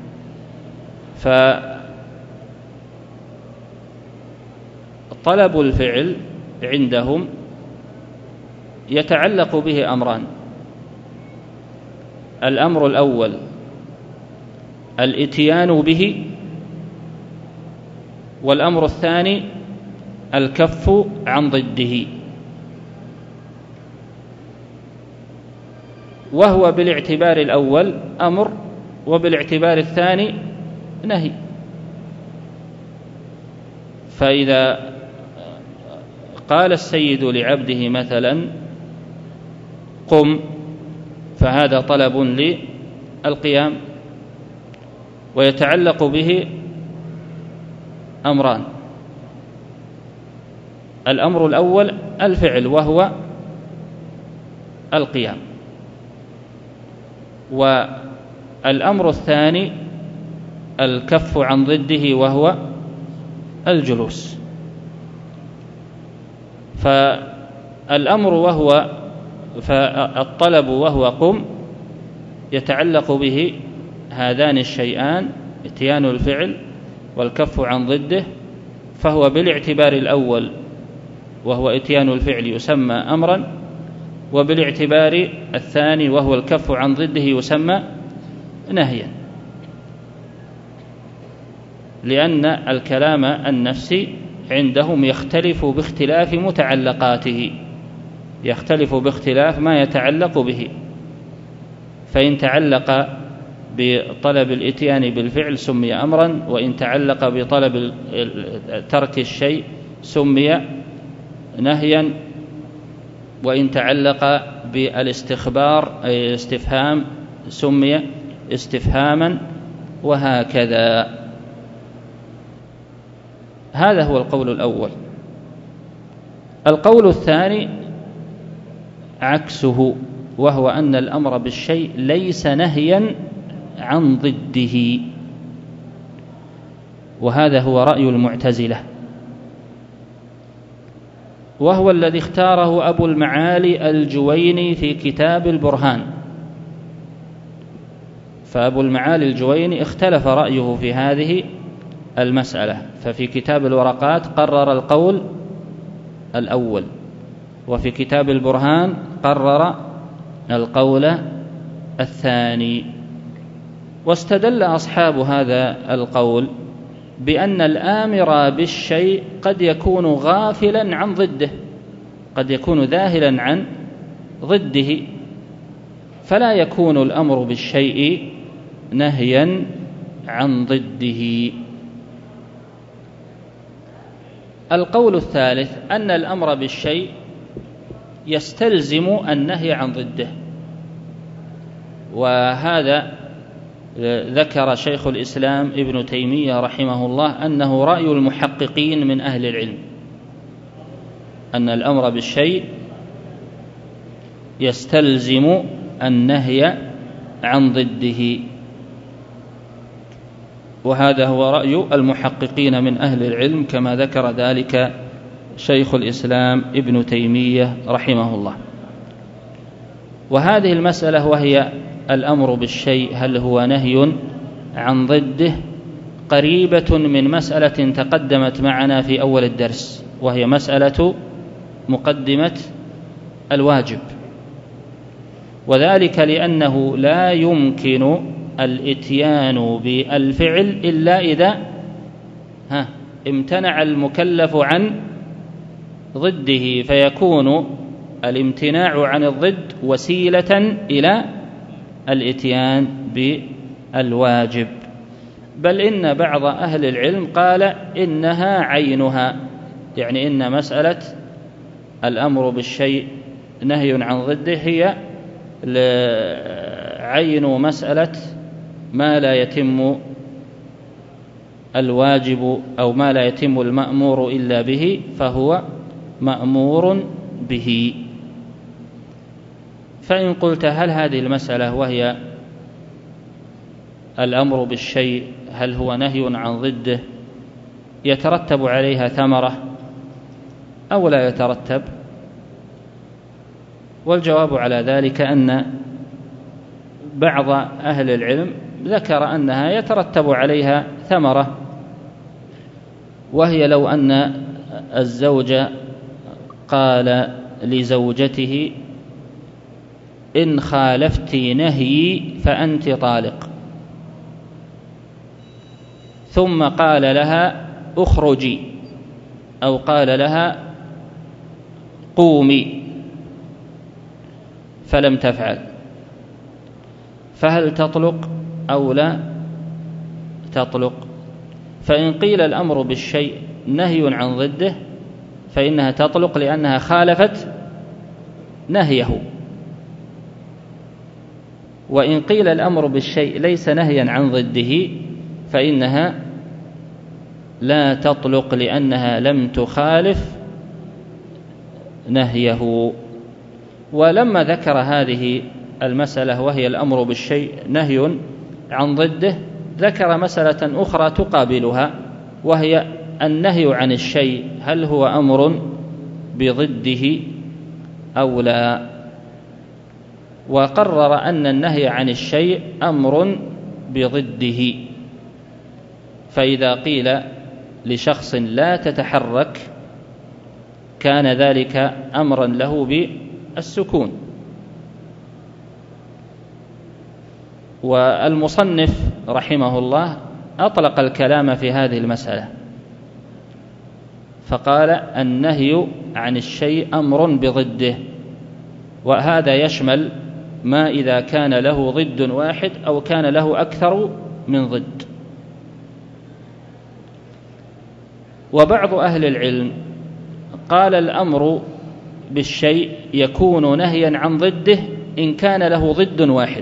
Speaker 2: فطلب الفعل عندهم يتعلق به أمران: الأمر الأول الإتيان به، والأمر الثاني الكف عن ضده، وهو بالاعتبار الأول أمر وبالاعتبار الثاني نهي. فإذا قال السيد لعبده مثلا قم، فهذا طلب للقيام، ويتعلق به أمران: الأمر الأول الفعل وهو القيام، والأمر الثاني الكف عن ضده وهو الجلوس. فالطلب وهو قم يتعلق به هذان الشيئان: اتيان الفعل والكف عن ضده، فهو بالاعتبار الأول وهو اتيان الفعل يسمى أمرا، وبالاعتبار الثاني وهو الكف عن ضده يسمى نهيا، لأن الكلام النفسي عندهم يختلف باختلاف متعلقاته، يختلف باختلاف ما يتعلق به، فإن تعلق بطلب الإتيان بالفعل سمي أمرا، وإن تعلق بطلب ترك الشيء سمي نهيا، وإن تعلق بالاستخبار أي الاستفهام سمي استفهاما، وهكذا. هذا هو القول الأول. القول الثاني عكسه، وهو أن الأمر بالشيء ليس نهيا عن ضده، وهذا هو رأي المعتزلة، وهو الذي اختاره أبو المعالي الجويني في كتاب البرهان. فأبو المعالي الجويني اختلف رأيه في هذه المسألة، ففي كتاب الورقات قرر القول الأول، وفي كتاب البرهان قرر القول الثاني. واستدل أصحاب هذا القول بأن الآمر بالشيء قد يكون غافلا عن ضده، قد يكون ذاهلا عن ضده، فلا يكون الأمر بالشيء نهيا عن ضده. القول الثالث أن الأمر بالشيء يستلزم النهي عن ضده، وهذا ذكر شيخ الإسلام ابن تيمية رحمه الله أنه رأي المحققين من أهل العلم، أن الأمر بالشيء يستلزم النهي عن ضده، وهذا هو رأي المحققين من أهل العلم كما ذكر ذلك شيخ الإسلام ابن تيمية رحمه الله. وهذه المسألة وهي الأمر بالشيء هل هو نهي عن ضده قريبة من مسألة تقدمت معنا في أول الدرس، وهي مسألة مقدمة الواجب، وذلك لأنه لا يمكن الإتيان بالفعل إلا إذا امتنع المكلف عن ضده، فيكون الامتناع عن الضد وسيلة إلى الإتيان بالواجب. بل إن بعض أهل العلم قال إنها عينها، يعني إن مسألة الأمر بالشيء نهي عن ضده هي عين مسألة ما لا يتم الواجب أو ما لا يتم المأمور إلا به فهو مأمور به. فإن قلت هل هذه المسألة وهي الأمر بالشيء هل هو نهي عن ضده يترتب عليها ثمرة أو لا يترتب؟ والجواب على ذلك أن بعض أهل العلم ذكر أنها يترتب عليها ثمرة، وهي لو أن الزوج قال لزوجته إن خالفت نهيي فأنت طالق، ثم قال لها اخرجي أو قال لها قومي فلم تفعل، فهل تطلق أو لا تطلق؟ فإن قيل الأمر بالشيء نهي عن ضده فإنها تطلق لأنها خالفت نهيه، وإن قيل الأمر بالشيء ليس نهيا عن ضده فإنها لا تطلق لأنها لم تخالف نهيه. ولما ذكر هذه المسألة وهي الأمر بالشيء نهي عن ضده ذكر مسألة أخرى تقابلها، وهي النهي عن الشيء هل هو أمر بضده أو لا، وقرر أن النهي عن الشيء أمر بضده. فإذا قيل لشخص لا تتحرك كان ذلك أمرا له بالسكون. والمصنف رحمه الله أطلق الكلام في هذه المسألة فقال النهي عن الشيء أمر بضده، وهذا يشمل ما إذا كان له ضد واحد أو كان له أكثر من ضد. وبعض أهل العلم قال الأمر بالشيء يكون نهيا عن ضده إن كان له ضد واحد،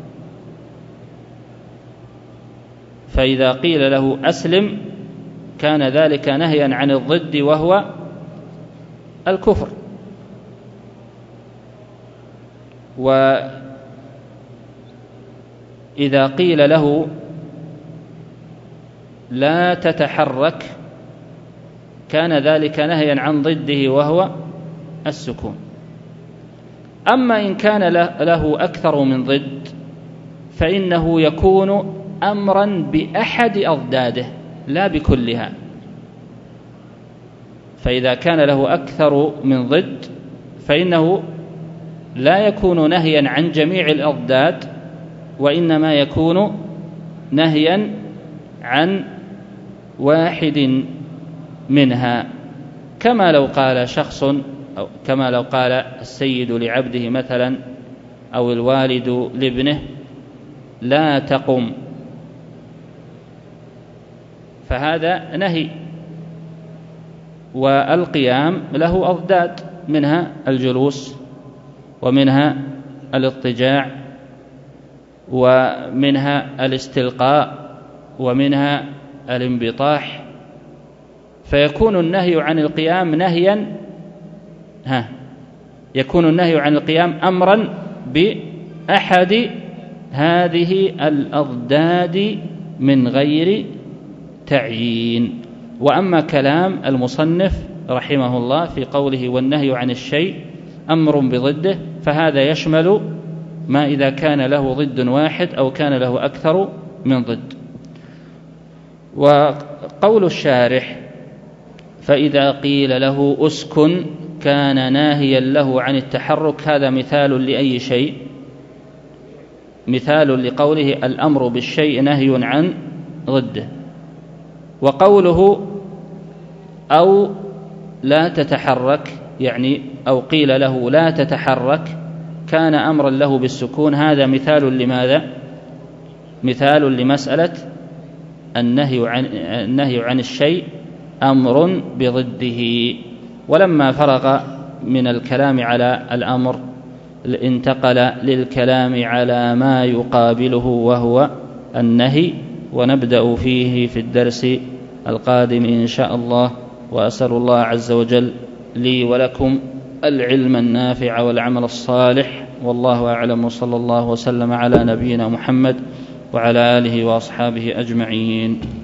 Speaker 2: فإذا قيل له أسلم كان ذلك نهيا عن الضد وهو الكفر، وإذا قيل له لا تتحرك كان ذلك نهيا عن ضده وهو السكون. أما إن كان له أكثر من ضد فإنه يكون أمرا بأحد أضداده لا بكلها، فإذا كان له أكثر من ضد فإنه لا يكون نهيا عن جميع الأضداد، وإنما يكون نهيا عن واحد منها، كما لو قال شخص أو كما لو قال السيد لعبده مثلا أو الوالد لابنه لا تقم، فهذا نهي. والقيام له أضداد، منها الجلوس ومنها الاضطجاع ومنها الاستلقاء ومنها الانبطاح، فيكون النهي عن القيام يكون النهي عن القيام أمرا بأحد هذه الأضداد من غير تعيين. وأما كلام المصنف رحمه الله في قوله والنهي عن الشيء أمر بضده، فهذا يشمل ما إذا كان له ضد واحد أو كان له أكثر من ضد. وقول الشارح فإذا قيل له أسكن كان ناهيا له عن التحرك، هذا مثال لأي شيء؟ مثال لقوله الأمر بالشيء نهي عن ضده. وقوله أو لا تتحرك، يعني أو قيل له لا تتحرك كان أمرا له بالسكون، هذا مثال لماذا؟ مثال لمسألة النهي عن الشيء أمر بضده. ولما فرغ من الكلام على الأمر انتقل للكلام على ما يقابله وهو النهي، ونبدأ فيه في الدرس القادم إن شاء الله. وأسأل الله عز وجل لي ولكم العلم النافع والعمل الصالح، والله أعلم، وصلى الله وسلم على نبينا محمد وعلى آله وأصحابه أجمعين.